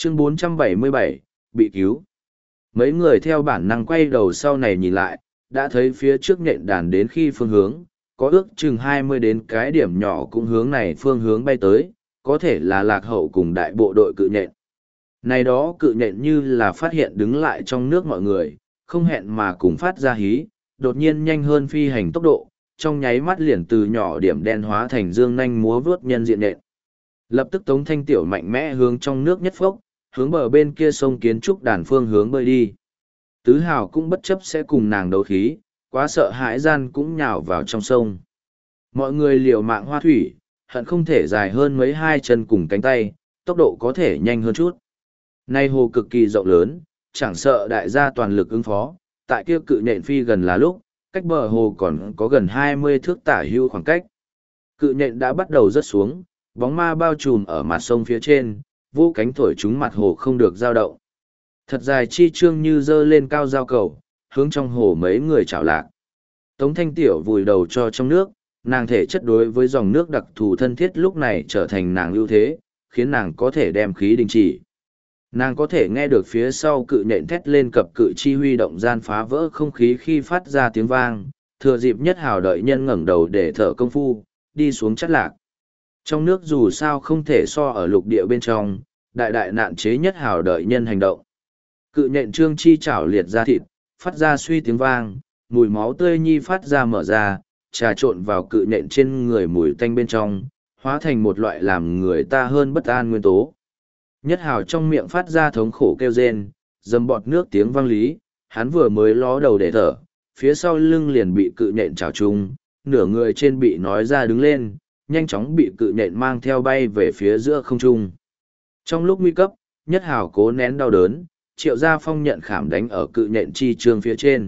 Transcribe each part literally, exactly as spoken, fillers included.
Chương bốn trăm bảy mươi bảy, bị cứu. Mấy người theo bản năng quay đầu sau này nhìn lại, đã thấy phía trước nhện đàn đến khi phương hướng, có ước chừng hai mươi đến cái điểm nhỏ cũng hướng này phương hướng bay tới, có thể là lạc hậu cùng đại bộ đội cự nhện. Này đó cự nhện như là phát hiện đứng lại trong nước mọi người, không hẹn mà cùng phát ra hí, đột nhiên nhanh hơn phi hành tốc độ, trong nháy mắt liền từ nhỏ điểm đen hóa thành dương nanh múa vướt nhân diện nhện. Lập tức Tống Thanh Tiểu mạnh mẽ hướng trong nước nhất phốc, hướng bờ bên kia sông kiến trúc đàn phương hướng bơi đi. Tứ Hào cũng bất chấp sẽ cùng nàng đấu khí, quá sợ hãi gian cũng nhào vào trong sông. Mọi người liều mạng hoa thủy, hận không thể dài hơn mấy hai chân cùng cánh tay, tốc độ có thể nhanh hơn chút. Nay hồ cực kỳ rộng lớn, chẳng sợ đại gia toàn lực ứng phó, tại kia cự nhện phi gần là lúc, cách bờ hồ còn có gần hai mươi thước tả hưu khoảng cách. Cự nhện đã bắt đầu rớt xuống, bóng ma bao trùm ở mặt sông phía trên, vô cánh thổi chúng mặt hồ không được dao động. Thật dài chi trương như dơ lên cao giao cầu, hướng trong hồ mấy người chảo lạc. Tống Thanh Tiểu vùi đầu cho trong nước, nàng thể chất đối với dòng nước đặc thù thân thiết lúc này trở thành nàng ưu thế, khiến nàng có thể đem khí đình chỉ. Nàng có thể nghe được phía sau cự nhện thét lên cập cự chi huy động gian phá vỡ không khí khi phát ra tiếng vang, thừa dịp Nhất Hào đợi nhân ngẩng đầu để thở công phu, đi xuống chắt lạc. Trong nước dù sao không thể so ở lục địa bên trong, đại đại nạn chế Nhất Hào đợi nhân hành động. Cự nhện trương chi chảo liệt ra thịt, phát ra suy tiếng vang, mùi máu tươi nhi phát ra mở ra, trà trộn vào cự nhện trên người mùi tanh bên trong, hóa thành một loại làm người ta hơn bất an nguyên tố. Nhất Hào trong miệng phát ra thống khổ kêu rên, dầm bọt nước tiếng vang lý, hắn vừa mới ló đầu để thở, phía sau lưng liền bị cự nhện trào trúng, nửa người trên bị nói ra đứng lên, nhanh chóng bị cự nhện mang theo bay về phía giữa không trung. Trong lúc nguy cấp, Nhất Hào cố nén đau đớn, Triệu Gia Phong nhận khảm đánh ở cự nhện chi trương phía trên.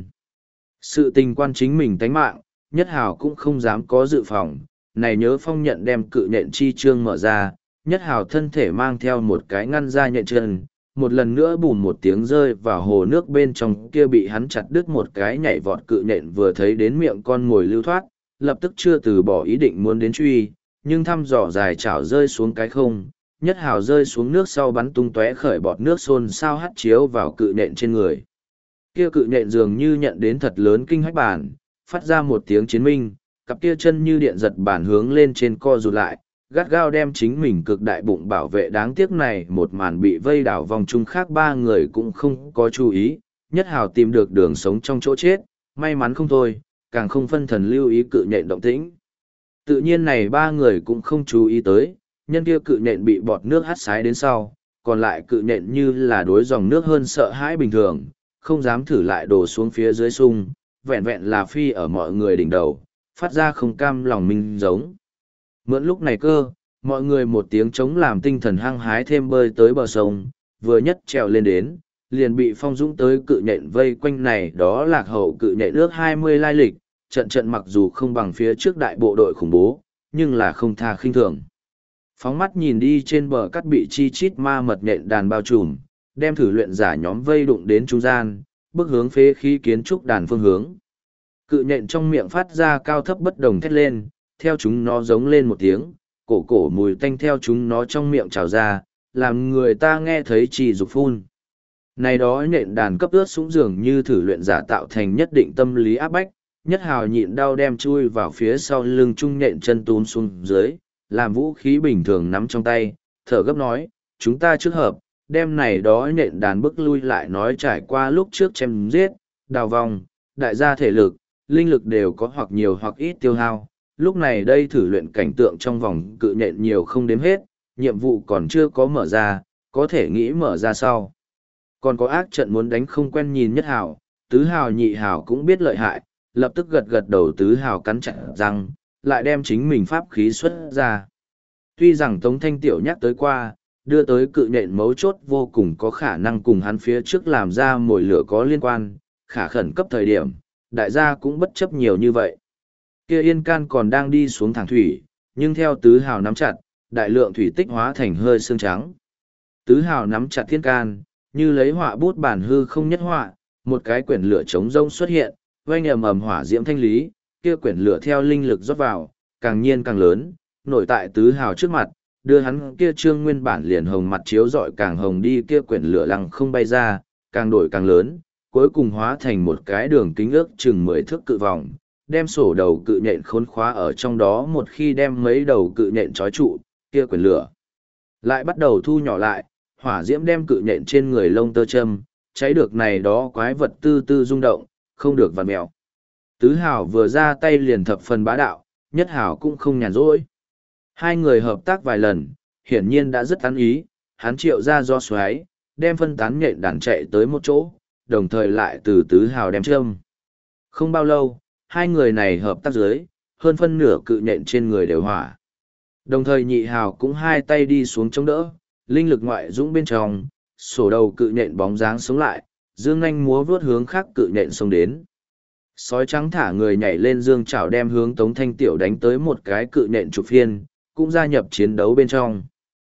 Sự tình quan chính mình tánh mạng, Nhất Hào cũng không dám có dự phòng, này nhớ Phong nhận đem cự nhện chi trương mở ra, Nhất Hào thân thể mang theo một cái ngăn ra nhện chân, một lần nữa bùn một tiếng rơi vào hồ nước bên trong kia bị hắn chặt đứt một cái nhảy vọt cự nhện vừa thấy đến miệng con ngồi lưu thoát, lập tức chưa từ bỏ ý định muốn đến truy, nhưng thăm dò dài chảo rơi xuống cái không, Nhất Hào rơi xuống nước sau bắn tung tóe khởi bọt nước xôn xao hắt chiếu vào cự nhện trên người. Kia cự nhện dường như nhận đến thật lớn kinh hách bản, phát ra một tiếng chiến minh, cặp kia chân như điện giật bản hướng lên trên co rụt lại, gắt gao đem chính mình cực đại bụng bảo vệ. Đáng tiếc này một màn bị vây đảo vòng chung khác ba người cũng không có chú ý, Nhất Hào tìm được đường sống trong chỗ chết, may mắn không thôi, càng không phân thần lưu ý cự nhện động tĩnh. Tự nhiên này ba người cũng không chú ý tới, nhân kia cự nhện bị bọt nước hắt xái đến sau, còn lại cự nhện như là đối dòng nước hơn sợ hãi bình thường, không dám thử lại đổ xuống phía dưới sung, vẹn vẹn là phi ở mọi người đỉnh đầu, phát ra không cam lòng minh giống. Mượn lúc này cơ, mọi người một tiếng chống làm tinh thần hăng hái thêm bơi tới bờ sông, vừa nhất trèo lên đến, liền bị Phong Dũng tới cự nhện vây quanh này đó lạc hậu cự nhện ước hai mươi lai lịch, trận trận mặc dù không bằng phía trước đại bộ đội khủng bố, nhưng là không tha khinh thường. Phóng mắt nhìn đi trên bờ cắt bị chi chít ma mật nhện đàn bao trùm, đem thử luyện giả nhóm vây đụng đến trung gian, bước hướng phế khí kiến trúc đàn phương hướng. Cự nhện trong miệng phát ra cao thấp bất đồng thét lên, theo chúng nó giống lên một tiếng, cổ cổ mùi tanh theo chúng nó trong miệng trào ra, làm người ta nghe thấy chỉ dục phun. Này đó nhện đàn cấp ướt sũng dường như thử luyện giả tạo thành nhất định tâm lý áp bách, Nhất Hào nhịn đau đem chui vào phía sau lưng trung nhện chân túm xuống dưới, làm vũ khí bình thường nắm trong tay, thở gấp nói, chúng ta trước hợp, đem này đó nhện đàn bước lui lại nói trải qua lúc trước chém giết, đào vòng, đại gia thể lực, linh lực đều có hoặc nhiều hoặc ít tiêu hao. Lúc này đây thử luyện cảnh tượng trong vòng cự nhện nhiều không đếm hết, nhiệm vụ còn chưa có mở ra, có thể nghĩ mở ra sau. Còn có ác trận muốn đánh không quen nhìn Nhất Hào, Tứ Hào Nhị Hào cũng biết lợi hại, lập tức gật gật đầu. Tứ Hào cắn chặt răng, lại đem chính mình pháp khí xuất ra. Tuy rằng Tống Thanh Tiểu nhắc tới qua, đưa tới cự nhện mấu chốt vô cùng có khả năng cùng hắn phía trước làm ra mồi lửa có liên quan, khả khẩn cấp thời điểm, đại gia cũng bất chấp nhiều như vậy. Kia Yên Can còn đang đi xuống thẳng thủy, nhưng theo Tứ Hào nắm chặt, đại lượng thủy tích hóa thành hơi xương trắng. Tứ Hào nắm chặt Thiên Can, như lấy họa bút bản hư không nhất họa, một cái quyển lửa trống rông xuất hiện, oanh ầm ầm hỏa diễm thanh lý, kia quyển lửa theo linh lực rót vào, càng nhiên càng lớn, nổi tại Tứ Hào trước mặt, đưa hắn kia trương nguyên bản liền hồng mặt chiếu rọi càng hồng đi kia quyển lửa lăng không bay ra, càng đổi càng lớn, cuối cùng hóa thành một cái đường kính ước chừng mười thước cự vòng, đem sổ đầu cự nhện khốn khóa ở trong đó. Một khi đem mấy đầu cự nhện trói trụ, kia quyển lửa lại bắt đầu thu nhỏ lại, hỏa diễm đem cự nhện trên người lông tơ châm, cháy được này đó quái vật tư tư rung động, không được vặn mèo. Tứ hào vừa ra tay liền thập phần bá đạo, nhất hào cũng không nhàn rỗi. Hai người hợp tác vài lần, hiển nhiên đã rất tán ý, hắn triệu ra do xoáy, đem phân tán nhện đàn chạy tới một chỗ, đồng thời lại từ tứ hào đem châm. Không bao lâu, hai người này hợp tác dưới, hơn phân nửa cự nhện trên người đều hỏa. Đồng thời nhị hào cũng hai tay đi xuống chống đỡ, linh lực ngoại dũng bên trong, sổ đầu cự nhện bóng dáng sống lại, dương nhanh múa vuốt hướng khác cự nhện xông đến. Sói trắng thả người nhảy lên dương chảo đem hướng Tống Thanh Tiểu đánh tới một cái cự nhện trục phiên, cũng gia nhập chiến đấu bên trong.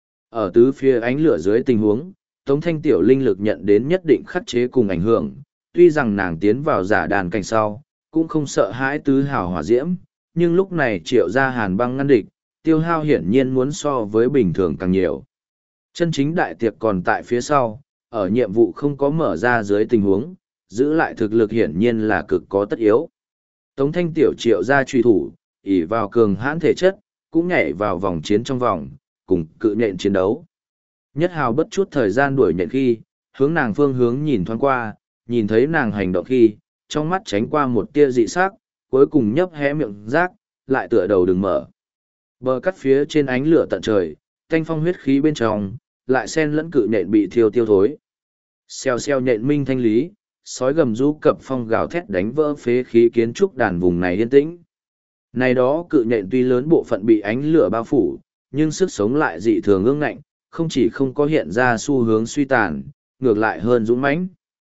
Ở tứ phía ánh lửa dưới tình huống, Tống Thanh Tiểu linh lực nhận đến nhất định khắc chế cùng ảnh hưởng, tuy rằng nàng tiến vào giả đàn cảnh sau, cũng không sợ hãi tứ hào hỏa diễm, nhưng lúc này triệu ra hàn băng ngăn địch, tiêu hao hiển nhiên muốn so với bình thường càng nhiều. Chân chính đại tiệc còn tại phía sau, ở nhiệm vụ không có mở ra dưới tình huống, giữ lại thực lực hiển nhiên là cực có tất yếu. Tống Thanh Tiểu triệu ra truy thủ, ỷ vào cường hãn thể chất, cũng nhảy vào vòng chiến trong vòng, cùng cự nhện chiến đấu. Nhất hào bất chút thời gian đuổi nhện khi, hướng nàng phương hướng nhìn thoáng qua, nhìn thấy nàng hành động khi, trong mắt tránh qua một tia dị sắc, cuối cùng nhấp hé miệng rác, lại tựa đầu đừng mở. Bờ cắt phía trên ánh lửa tận trời, thanh phong huyết khí bên trong, lại xen lẫn cự nhện bị thiêu tiêu thối. Xeo xeo nhện minh thanh lý, sói gầm rú cập phong gào thét đánh vỡ phế khí kiến trúc đàn vùng này yên tĩnh. Này đó cự nhện tuy lớn bộ phận bị ánh lửa bao phủ, nhưng sức sống lại dị thường ương ngạnh, không chỉ không có hiện ra xu hướng suy tàn, ngược lại hơn dũng mãnh.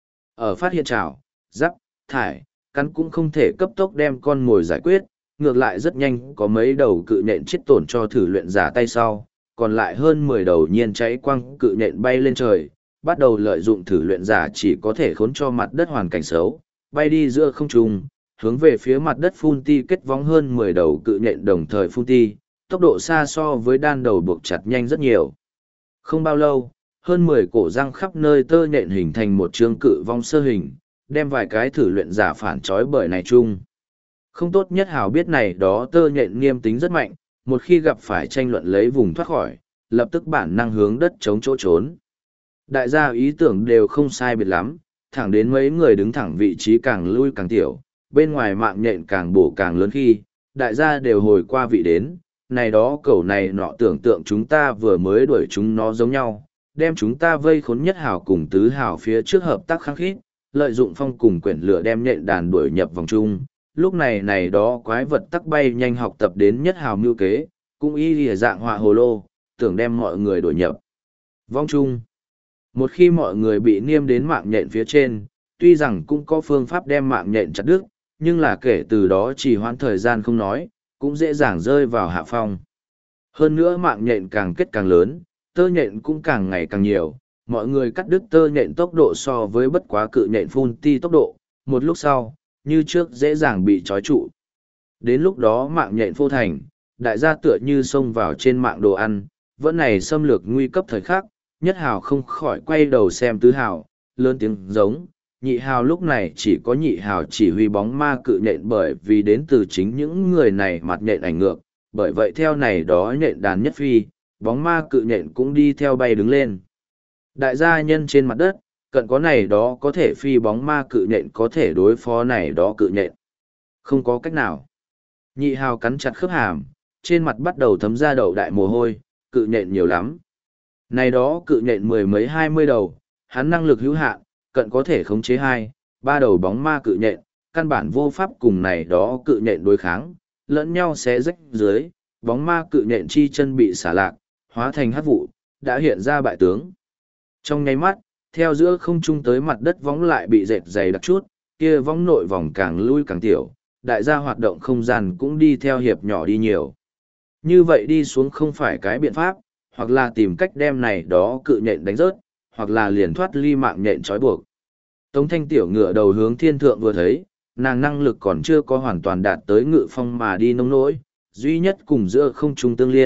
Ở phát hiện trảo, giáp, thải, cắn cũng không thể cấp tốc đem con mồi giải quyết, ngược lại rất nhanh có mấy đầu cự nhện chết tổn cho thử luyện giả tay sau, còn lại hơn mười đầu nhiên cháy quăng cự nhện bay lên trời, bắt đầu lợi dụng thử luyện giả chỉ có thể khốn cho mặt đất hoàn cảnh xấu, bay đi giữa không trung, hướng về phía mặt đất phun ti kết vóng hơn mười đầu cự nhện đồng thời phun ti, tốc độ xa so với đan đầu buộc chặt nhanh rất nhiều. Không bao lâu, hơn mười cổ răng khắp nơi tơ nhện hình thành một chương cự vong sơ hình, đem vài cái thử luyện giả phản trói bởi này chung. Không tốt nhất hào biết này đó tơ nhện nghiêm tính rất mạnh, một khi gặp phải tranh luận lấy vùng thoát khỏi, lập tức bản năng hướng đất chống chỗ trốn. Đại gia ý tưởng đều không sai biệt lắm, thẳng đến mấy người đứng thẳng vị trí càng lui càng tiểu, bên ngoài mạng nhện càng bổ càng lớn khi, đại gia đều hồi qua vị đến, này đó cẩu này nọ tưởng tượng chúng ta vừa mới đuổi chúng nó giống nhau, đem chúng ta vây khốn nhất hào cùng tứ hào phía trước hợp tác kháng khít, lợi dụng phong cùng quyển lửa đem nhện đàn đuổi nhập vòng chung. Lúc này này đó quái vật tắc bay nhanh học tập đến nhất hào mưu kế, cũng y lìa dạng họa hồ lô, tưởng đem mọi người đuổi nhập vong chung. Một khi mọi người bị niêm đến mạng nhện phía trên, tuy rằng cũng có phương pháp đem mạng nhện chặt đứt, nhưng là kể từ đó chỉ hoãn thời gian không nói, cũng dễ dàng rơi vào hạ phong. Hơn nữa mạng nhện càng kết càng lớn, tơ nhện cũng càng ngày càng nhiều, mọi người cắt đứt tơ nhện tốc độ so với bất quá cự nhện phun ti tốc độ, một lúc sau, như trước dễ dàng bị trói trụ. Đến lúc đó mạng nhện phô thành, đại gia tựa như xông vào trên mạng đồ ăn, vẫn này xâm lược nguy cấp thời khắc, nhất hào không khỏi quay đầu xem tứ hào, lớn tiếng giống, nhị hào lúc này chỉ có nhị hào chỉ huy bóng ma cự nhện bởi vì đến từ chính những người này mặt nhện ảnh ngược, bởi vậy theo này đó nhện đàn nhất phi, bóng ma cự nhện cũng đi theo bay đứng lên. Đại gia nhân trên mặt đất, cận có này đó có thể phi bóng ma cự nhện có thể đối phó này đó cự nhện. Không có cách nào. Nhị hào cắn chặt khớp hàm, trên mặt bắt đầu thấm ra đầu đại mồ hôi, cự nhện nhiều lắm. Này đó cự nhện mười mấy hai mươi đầu, hắn năng lực hữu hạn, cận có thể khống chế hai, ba đầu bóng ma cự nhện, căn bản vô pháp cùng này đó cự nhện đối kháng, lẫn nhau xé rách dưới, bóng ma cự nhện chi chân bị xả lạc, hóa thành hắc vụ, đã hiện ra bại tướng. Trong nháy mắt, theo giữa không trung tới mặt đất võng lại bị dệt dày đặc chút, kia võng nội vòng càng lui càng tiểu, đại gia hoạt động không gian cũng đi theo hiệp nhỏ đi nhiều. Như vậy đi xuống không phải cái biện pháp, hoặc là tìm cách đem này đó cự nhện đánh rớt, hoặc là liền thoát ly mạng nhện trói buộc. Tống Thanh Tiểu ngựa đầu hướng thiên thượng vừa thấy, nàng năng lực còn chưa có hoàn toàn đạt tới ngự phong mà đi nông nỗi, duy nhất cùng giữa không trung tương liên,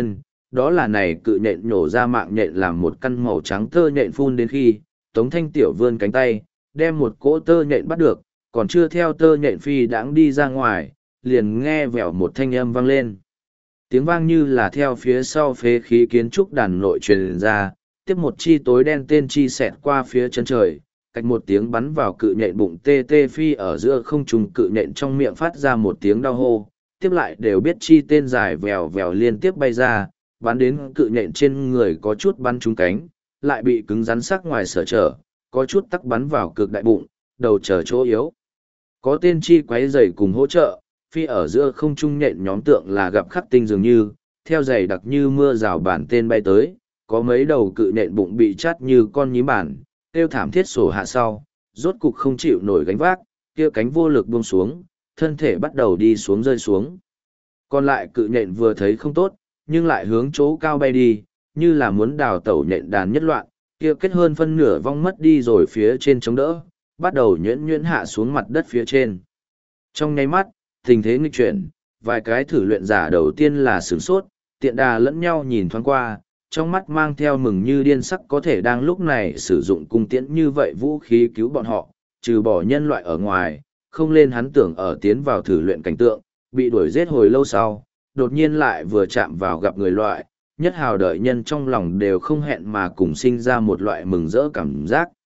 đó là này cự nhện nhổ ra mạng nhện làm một căn màu trắng tơ nhện phun đến khi, Tống Thanh Tiểu vươn cánh tay, đem một cỗ tơ nhện bắt được, còn chưa theo tơ nhện phi đãng đi ra ngoài, liền nghe vèo một thanh âm vang lên. Tiếng vang như là theo phía sau phế khí kiến trúc đàn nội truyền ra, tiếp một chi tối đen tên chi xẹt qua phía chân trời, cách một tiếng bắn vào cự nhện bụng tê tê phi ở giữa không trung, cự nhện trong miệng phát ra một tiếng đau hô, tiếp lại đều biết chi tên dài vèo vèo liên tiếp bay ra, bắn đến cự nhện trên người có chút bắn trúng cánh, lại bị cứng rắn sắc ngoài sở trở, có chút tắc bắn vào cực đại bụng, đầu trở chỗ yếu. Có tên chi quấy giày cùng hỗ trợ, phi ở giữa không trung nhện nhóm tượng là gặp khắc tinh dường như, theo giày đặc như mưa rào bản tên bay tới, có mấy đầu cự nhện bụng bị chát như con nhím bản, tiêu thảm thiết sổ hạ sau, rốt cục không chịu nổi gánh vác, kia cánh vô lực buông xuống, thân thể bắt đầu đi xuống rơi xuống. Còn lại cự nhện vừa thấy không tốt, nhưng lại hướng chỗ cao bay đi, như là muốn đào tẩu nhện đàn nhất loạn, kia kết hơn phân nửa vong mất đi rồi phía trên chống đỡ, bắt đầu nhuyễn nhuyễn hạ xuống mặt đất phía trên. Trong nháy mắt, tình thế nghịch chuyển, vài cái thử luyện giả đầu tiên là sửng sốt, tiện đà lẫn nhau nhìn thoáng qua, trong mắt mang theo mừng như điên sắc, có thể đang lúc này sử dụng cung tiễn như vậy vũ khí cứu bọn họ, trừ bỏ nhân loại ở ngoài, không lên hắn tưởng ở tiến vào thử luyện cảnh tượng, bị đuổi giết hồi lâu sau, đột nhiên lại vừa chạm vào gặp người loại, nhất hào đợi nhân trong lòng đều không hẹn mà cùng sinh ra một loại mừng rỡ cảm giác,